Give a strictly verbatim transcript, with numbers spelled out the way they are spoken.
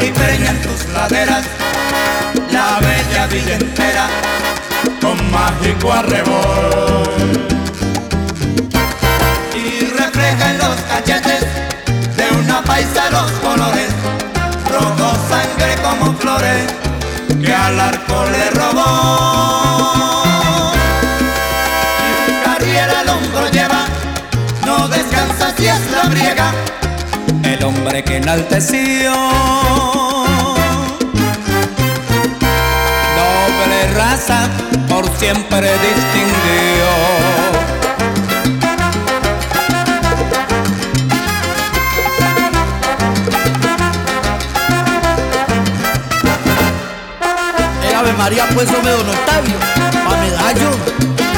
y preña en tus laderas la bella villa entera con mágico arrebol. Y refleja en los cachetes de una paisa los colores, rojo sangre como flores que al arco le robó. Y un carriel al hombro lleva, no descansa si es la briega, el hombre que enalteció doble raza por siempre distinguió. El Ave María pues hombre don Octavio, pa' medallo.